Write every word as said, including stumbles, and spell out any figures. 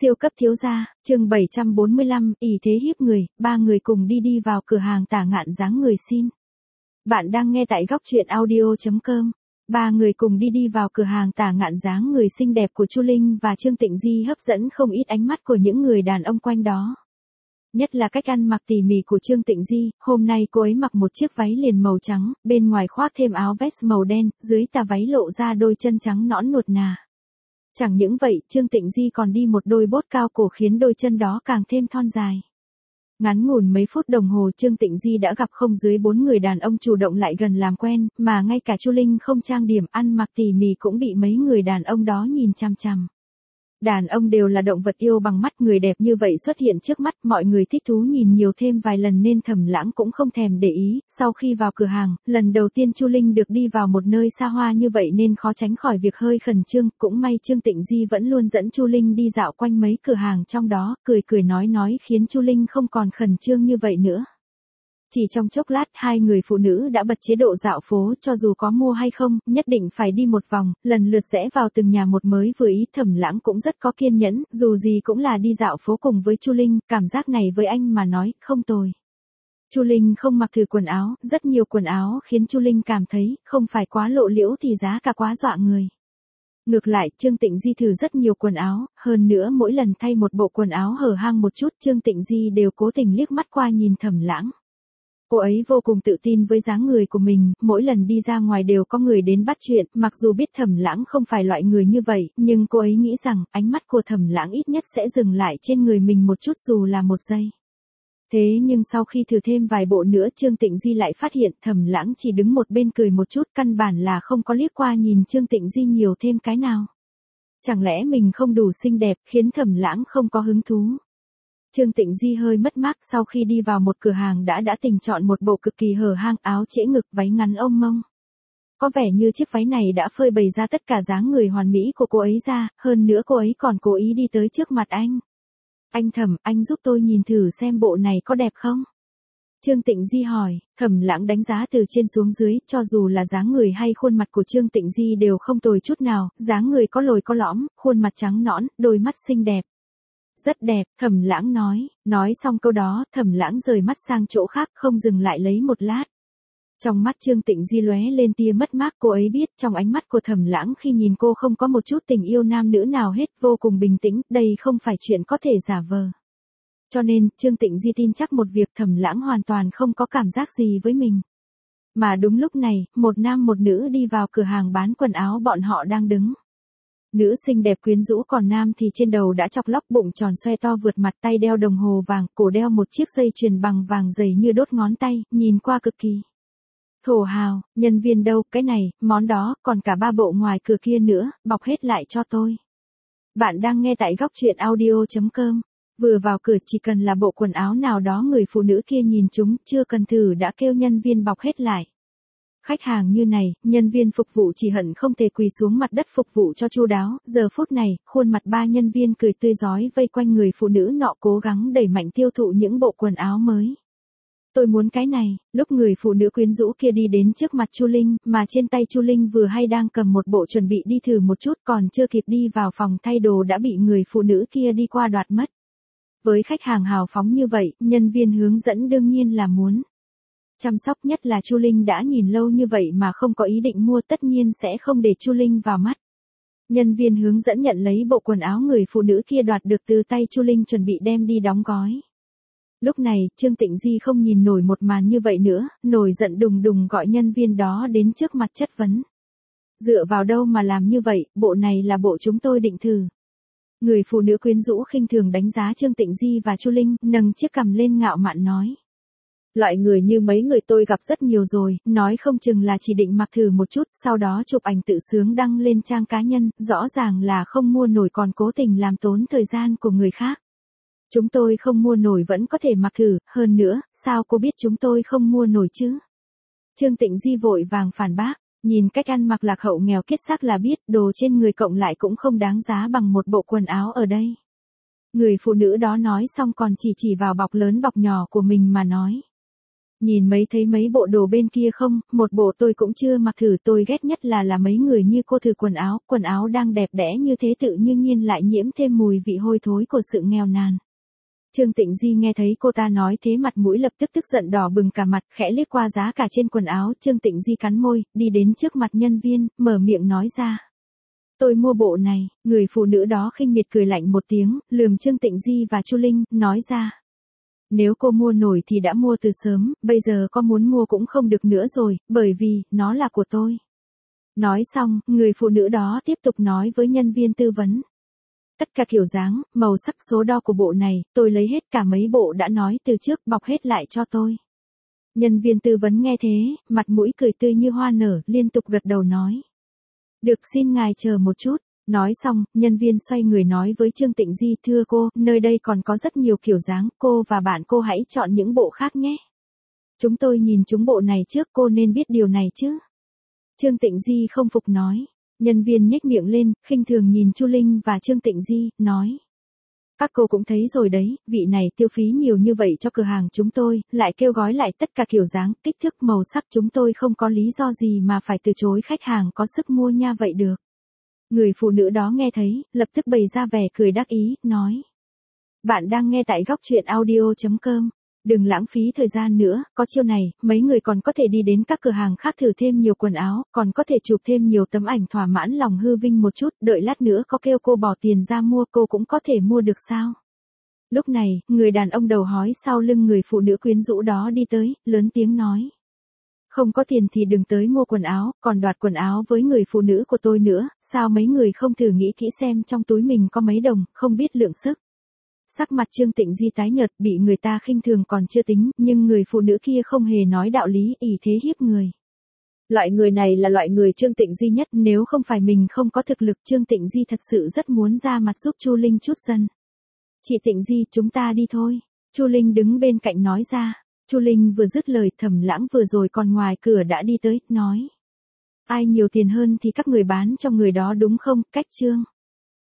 Siêu cấp thiếu gia, chương bảy trăm bốn mươi lăm, ỷ thế hiếp người, ba người cùng đi đi vào cửa hàng tả ngạn dáng người xin. Bạn đang nghe tại góc truyện audio chấm com. Ba người cùng đi đi vào cửa hàng tả ngạn dáng người xinh đẹp của Chu Linh và Trương Tịnh Di hấp dẫn không ít ánh mắt của những người đàn ông quanh đó. Nhất là cách ăn mặc tỉ mỉ của Trương Tịnh Di, hôm nay cô ấy mặc một chiếc váy liền màu trắng, bên ngoài khoác thêm áo vest màu đen, dưới tà váy lộ ra đôi chân trắng nõn nuột nà. Chẳng những vậy, Trương Tịnh Di còn đi một đôi bốt cao cổ khiến đôi chân đó càng thêm thon dài. Ngắn ngủn mấy phút đồng hồ Trương Tịnh Di đã gặp không dưới bốn người đàn ông chủ động lại gần làm quen, mà ngay cả Chu Linh không trang điểm ăn mặc tỉ mỉ cũng bị mấy người đàn ông đó nhìn chằm chằm. Đàn ông đều là động vật yêu bằng mắt, người đẹp như vậy xuất hiện trước mắt, mọi người thích thú nhìn nhiều thêm vài lần nên Thẩm Lãng cũng không thèm để ý. Sau khi vào cửa hàng, lần đầu tiên Chu Linh được đi vào một nơi xa hoa như vậy nên khó tránh khỏi việc hơi khẩn trương, cũng may Trương Tịnh Di vẫn luôn dẫn Chu Linh đi dạo quanh mấy cửa hàng trong đó, cười cười nói nói khiến Chu Linh không còn khẩn trương như vậy nữa. Chỉ trong chốc lát hai người phụ nữ đã bật chế độ dạo phố, cho dù có mua hay không, nhất định phải đi một vòng, lần lượt rẽ vào từng nhà một mới vừa ý. Thẩm Lãng cũng rất có kiên nhẫn, dù gì cũng là đi dạo phố cùng với Chu Linh, cảm giác này với anh mà nói, không tồi. Chu Linh không mặc thử quần áo, rất nhiều quần áo khiến Chu Linh cảm thấy, không phải quá lộ liễu thì giá cả quá dọa người. Ngược lại, Trương Tịnh Di thử rất nhiều quần áo, hơn nữa mỗi lần thay một bộ quần áo hở hang một chút Trương Tịnh Di đều cố tình liếc mắt qua nhìn Thẩm Lãng. Cô ấy vô cùng tự tin với dáng người của mình, mỗi lần đi ra ngoài đều có người đến bắt chuyện, mặc dù biết Thẩm Lãng không phải loại người như vậy, nhưng cô ấy nghĩ rằng ánh mắt của Thẩm Lãng ít nhất sẽ dừng lại trên người mình một chút dù là một giây. Thế nhưng sau khi thử thêm vài bộ nữa Trương Tịnh Di lại phát hiện Thẩm Lãng chỉ đứng một bên cười một chút, căn bản là không có liếc qua nhìn Trương Tịnh Di nhiều thêm cái nào. Chẳng lẽ mình không đủ xinh đẹp khiến Thẩm Lãng không có hứng thú? Trương Tịnh Di hơi mất mát sau khi đi vào một cửa hàng đã đã tình chọn một bộ cực kỳ hở hang, áo trễ ngực, váy ngắn ôm mông. Có vẻ như chiếc váy này đã phơi bày ra tất cả dáng người hoàn mỹ của cô ấy ra, hơn nữa cô ấy còn cố ý đi tới trước mặt anh. Anh Thẩm, anh giúp tôi nhìn thử xem bộ này có đẹp không? Trương Tịnh Di hỏi. Thẩm Lãng đánh giá từ trên xuống dưới, cho dù là dáng người hay khuôn mặt của Trương Tịnh Di đều không tồi chút nào, dáng người có lồi có lõm, khuôn mặt trắng nõn, đôi mắt xinh đẹp. Rất đẹp, Thẩm Lãng nói, nói xong câu đó, Thẩm Lãng rời mắt sang chỗ khác không dừng lại lấy một lát. Trong mắt Trương Tịnh Di lóe lên tia mất mát, cô ấy biết trong ánh mắt của Thẩm Lãng khi nhìn cô không có một chút tình yêu nam nữ nào hết, vô cùng bình tĩnh, đây không phải chuyện có thể giả vờ. Cho nên, Trương Tịnh Di tin chắc một việc Thẩm Lãng hoàn toàn không có cảm giác gì với mình. Mà đúng lúc này, một nam một nữ đi vào cửa hàng bán quần áo, bọn họ đang đứng. Nữ xinh đẹp quyến rũ, còn nam thì trên đầu đã chọc lóc, bụng tròn xoe to vượt mặt, tay đeo đồng hồ vàng, cổ đeo một chiếc dây chuyền bằng vàng dày như đốt ngón tay, nhìn qua cực kỳ thổ hào. Nhân viên đâu, cái này, món đó, còn cả ba bộ ngoài cửa kia nữa, bọc hết lại cho tôi. Bạn đang nghe tại góc truyện audio chấm com. Vừa vào cửa chỉ cần là bộ quần áo nào đó người phụ nữ kia nhìn chúng, chưa cần thử đã kêu nhân viên bọc hết lại. Khách hàng như này, nhân viên phục vụ chỉ hận không thể quỳ xuống mặt đất phục vụ cho chu đáo. Giờ phút này, khuôn mặt ba nhân viên cười tươi rói vây quanh người phụ nữ nọ cố gắng đẩy mạnh tiêu thụ những bộ quần áo mới. Tôi muốn cái này. Lúc người phụ nữ quyến rũ kia đi đến trước mặt Chu Linh, mà trên tay Chu Linh vừa hay đang cầm một bộ chuẩn bị đi thử một chút, còn chưa kịp đi vào phòng thay đồ đã bị người phụ nữ kia đi qua đoạt mất. Với khách hàng hào phóng như vậy, nhân viên hướng dẫn đương nhiên là muốn chăm sóc, nhất là Chu Linh đã nhìn lâu như vậy mà không có ý định mua, tất nhiên sẽ không để Chu Linh vào mắt. Nhân viên hướng dẫn nhận lấy bộ quần áo người phụ nữ kia đoạt được từ tay Chu Linh, chuẩn bị đem đi đóng gói. Lúc này, Trương Tịnh Di không nhìn nổi một màn như vậy nữa, nổi giận đùng đùng gọi nhân viên đó đến trước mặt chất vấn. Dựa vào đâu mà làm như vậy, bộ này là bộ chúng tôi định thử. Người phụ nữ quyến rũ khinh thường đánh giá Trương Tịnh Di và Chu Linh, nâng chiếc cằm lên ngạo mạn nói. Loại người như mấy người tôi gặp rất nhiều rồi, nói không chừng là chỉ định mặc thử một chút, sau đó chụp ảnh tự sướng đăng lên trang cá nhân, rõ ràng là không mua nổi còn cố tình làm tốn thời gian của người khác. Chúng tôi không mua nổi vẫn có thể mặc thử, hơn nữa, sao cô biết chúng tôi không mua nổi chứ? Trương Tịnh Di vội vàng phản bác, nhìn cách ăn mặc lạc hậu nghèo kiết xác là biết, đồ trên người cộng lại cũng không đáng giá bằng một bộ quần áo ở đây. Người phụ nữ đó nói xong còn chỉ chỉ vào bọc lớn bọc nhỏ của mình mà nói. Nhìn mấy thấy mấy bộ đồ bên kia không, một bộ tôi cũng chưa mặc thử, tôi ghét nhất là là mấy người như cô thử quần áo, quần áo đang đẹp đẽ như thế tự nhiên nhiên lại nhiễm thêm mùi vị hôi thối của sự nghèo nàn. Trương Tịnh Di nghe thấy cô ta nói thế mặt mũi lập tức tức giận đỏ bừng cả mặt, khẽ liếc qua giá cả trên quần áo, Trương Tịnh Di cắn môi, đi đến trước mặt nhân viên, mở miệng nói ra. Tôi mua bộ này, người phụ nữ đó khinh miệt cười lạnh một tiếng, lườm Trương Tịnh Di và Chu Linh, nói ra. Nếu cô mua nổi thì đã mua từ sớm, bây giờ có muốn mua cũng không được nữa rồi, bởi vì, nó là của tôi. Nói xong, người phụ nữ đó tiếp tục nói với nhân viên tư vấn. Tất cả kiểu dáng, màu sắc số đo của bộ này, tôi lấy hết cả mấy bộ đã nói từ trước bọc hết lại cho tôi. Nhân viên tư vấn nghe thế, mặt mũi cười tươi như hoa nở, liên tục gật đầu nói. Được, xin ngài chờ một chút. Nói xong, nhân viên xoay người nói với Trương Tịnh Di, thưa cô, nơi đây còn có rất nhiều kiểu dáng, cô và bạn cô hãy chọn những bộ khác nhé. Chúng tôi nhìn chúng bộ này trước, cô nên biết điều này chứ. Trương Tịnh Di không phục nói. Nhân viên nhếch miệng lên, khinh thường nhìn Chu Linh và Trương Tịnh Di, nói. Các cô cũng thấy rồi đấy, vị này tiêu phí nhiều như vậy cho cửa hàng chúng tôi, lại kêu gói lại tất cả kiểu dáng, kích thước, màu sắc, chúng tôi không có lý do gì mà phải từ chối khách hàng có sức mua nha vậy được. Người phụ nữ đó nghe thấy, lập tức bày ra vẻ cười đắc ý, nói. Bạn đang nghe tại góc truyện audio chấm com. Đừng lãng phí thời gian nữa, có chiêu này, mấy người còn có thể đi đến các cửa hàng khác thử thêm nhiều quần áo, còn có thể chụp thêm nhiều tấm ảnh thỏa mãn lòng hư vinh một chút, đợi lát nữa có kêu cô bỏ tiền ra mua cô cũng có thể mua được sao. Lúc này, người đàn ông đầu hói sau lưng người phụ nữ quyến rũ đó đi tới, lớn tiếng nói. Không có tiền thì đừng tới mua quần áo, còn đoạt quần áo với người phụ nữ của tôi nữa, sao mấy người không thử nghĩ kỹ xem trong túi mình có mấy đồng, không biết lượng sức. Sắc mặt Trương Tịnh Di tái nhợt, bị người ta khinh thường còn chưa tính, nhưng người phụ nữ kia không hề nói đạo lý, ỷ thế hiếp người. Loại người này là loại người Trương Tịnh Di nhất, nếu không phải mình không có thực lực, Trương Tịnh Di thật sự rất muốn ra mặt giúp Chu Linh chút dân. Chị Tịnh Di, chúng ta đi thôi. Chu Linh đứng bên cạnh nói ra. Chu Linh vừa dứt lời, Thẩm Lãng vừa rồi còn ngoài cửa đã đi tới, nói. Ai nhiều tiền hơn thì các người bán cho người đó đúng không, cách Trương.